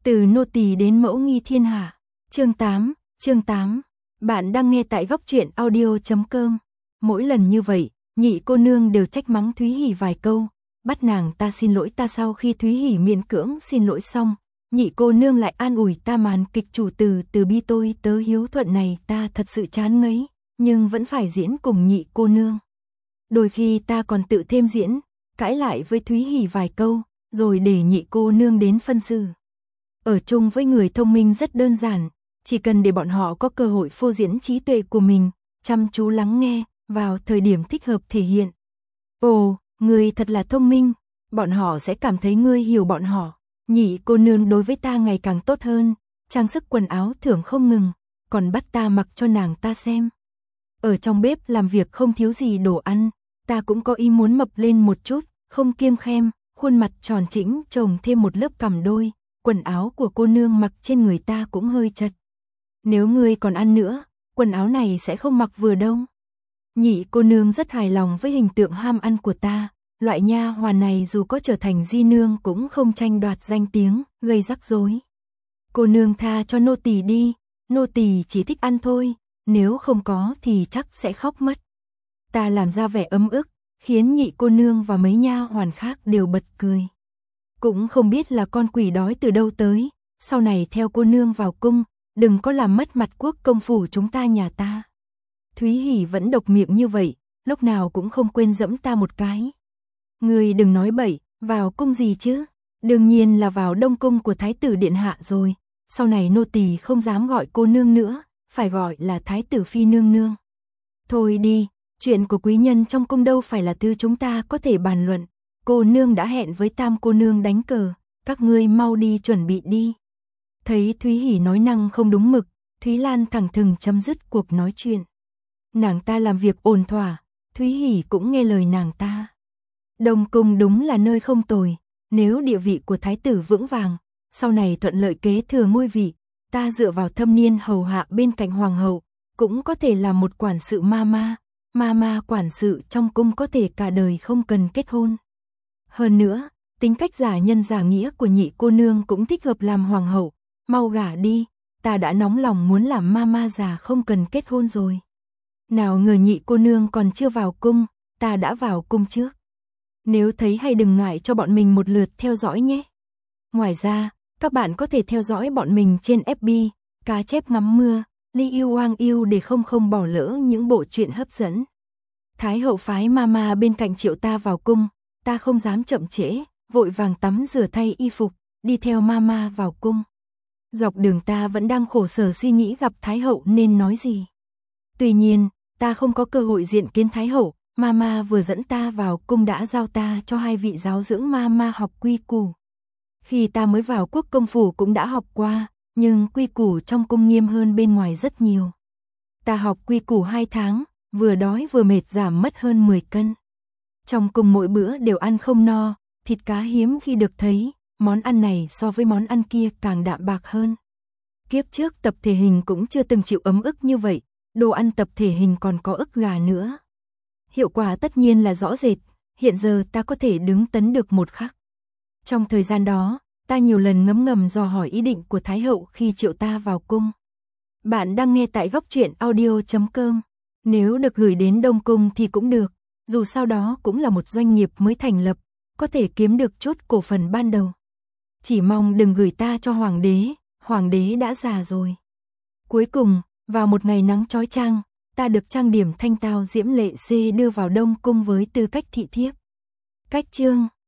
Từ nô tỳ đến mẫu nghi thiên hạ. Chương 8. Bạn đang nghe tại góc truyện audio.com. Mỗi lần như vậy, nhị cô nương đều trách mắng Thúy Hỉ vài câu, bắt nàng ta xin lỗi ta. Sau khi Thúy Hỉ miễn cưỡng xin lỗi xong, nhị cô nương lại an ủi ta màn kịch chủ từ bi tôi tớ hiếu thuận này ta thật sự chán ngấy, nhưng vẫn phải diễn cùng nhị cô nương. Đôi khi ta còn tự thêm diễn, cãi lại với Thúy Hỉ vài câu, rồi để nhị cô nương đến phân xử. Ở chung với người thông minh rất đơn giản, chỉ cần để bọn họ có cơ hội phô diễn trí tuệ của mình, chăm chú lắng nghe, vào thời điểm thích hợp thể hiện. Ồ, ngươi thật là thông minh, bọn họ sẽ cảm thấy ngươi hiểu bọn họ. Nhị cô nương đối với ta ngày càng tốt hơn, trang sức quần áo thưởng không ngừng, còn bắt ta mặc cho nàng ta xem. Ở trong bếp làm việc không thiếu gì đồ ăn, ta cũng có ý muốn mập lên một chút, không kiêng khem, khuôn mặt tròn trĩnh chồng thêm một lớp cằm đôi, quần áo của cô nương mặc trên người ta cũng hơi chật. Nếu ngươi còn ăn nữa, quần áo này sẽ không mặc vừa đâu. Nhị cô nương rất hài lòng với hình tượng ham ăn của ta, loại nha hoàn này dù có trở thành di nương cũng không tranh đoạt danh tiếng, gây rắc rối. Cô nương tha cho nô tỳ đi, nô tỳ chỉ thích ăn thôi, nếu không có thì chắc sẽ khóc mất. Ta làm ra vẻ ấm ức, khiến nhị cô nương và mấy nha hoàn khác đều bật cười. Cũng không biết là con quỷ đói từ đâu tới, sau này theo cô nương vào cung, đừng có làm mất mặt quốc công phủ chúng ta nhà ta. Thúy Hỉ vẫn độc miệng như vậy, lúc nào cũng không quên giẫm ta một cái. Ngươi đừng nói bậy, vào cung gì chứ? Đương nhiên là vào đông cung của thái tử điện hạ rồi, sau này nô tỳ không dám gọi cô nương nữa, phải gọi là thái tử phi nương nương. Thôi đi, chuyện của quý nhân trong cung đâu phải là thứ chúng ta có thể bàn luận. Cô nương đã hẹn với tam cô nương đánh cờ, các ngươi mau đi chuẩn bị đi. Thấy Thúy Hỉ nói năng không đúng mực, Thúy Lan thẳng thừng chấm dứt cuộc nói chuyện. Nàng ta làm việc ổn thỏa, Thúy Hỉ cũng nghe lời nàng ta. Đông cung đúng là nơi không tồi, nếu địa vị của thái tử vững vàng, sau này thuận lợi kế thừa ngôi vị, ta dựa vào thâm niên hầu hạ bên cạnh hoàng hậu, cũng có thể là một quản sự ma quản sự trong cung có thể cả đời không cần kết hôn. Hơn nữa, tính cách giả nhân giả nghĩa của nhị cô nương cũng thích hợp làm hoàng hậu, mau gả đi, ta đã nóng lòng muốn làm ma già không cần kết hôn rồi. Nào ngờ nhị cô nương còn chưa vào cung, ta đã vào cung trước. Nếu thấy hay đừng ngại cho bọn mình một lượt theo dõi nhé. Ngoài ra, các bạn có thể theo dõi bọn mình trên FB, Cá Chép Ngắm Mưa, Ly Yêu Hoang Yêu để không bỏ lỡ những bộ truyện hấp dẫn. Thái hậu phái ma bên cạnh triệu ta vào cung, ta không dám chậm trễ, vội vàng tắm rửa thay y phục, đi theo ma vào cung. Dọc đường ta vẫn đang khổ sở suy nghĩ gặp Thái hậu nên nói gì. Tuy nhiên, ta không có cơ hội diện kiến Thái hậu, ma vừa dẫn ta vào cung đã giao ta cho hai vị giáo dưỡng ma học quy củ. Khi ta mới vào quốc công phủ cũng đã học qua, nhưng quy củ trong cung nghiêm hơn bên ngoài rất nhiều. Ta học quy củ 2 tháng, vừa đói vừa mệt giảm mất hơn 10 cân. Trong cung mỗi bữa đều ăn không no, thịt cá hiếm khi được thấy, món ăn này so với món ăn kia càng đạm bạc hơn. Kiếp trước tập thể hình cũng chưa từng chịu ấm ức như vậy, đồ ăn tập thể hình còn có ức gà nữa. Hiệu quả tất nhiên là rõ rệt, hiện giờ ta có thể đứng tấn được một khắc. Trong thời gian đó, ta nhiều lần ngấm ngầm dò hỏi ý định của Thái hậu khi triệu ta vào cung. Bạn đang nghe tại góc truyện audio.com. Nếu được gửi đến Đông Cung thì cũng được, dù sao đó cũng là một doanh nghiệp mới thành lập, có thể kiếm được chút cổ phần ban đầu. Chỉ mong đừng gửi ta cho hoàng đế đã già rồi. Cuối cùng, vào một ngày nắng chói chang, ta được trang điểm thanh tao diễm lệ đưa vào Đông Cung với tư cách thị thiếp. Cách chương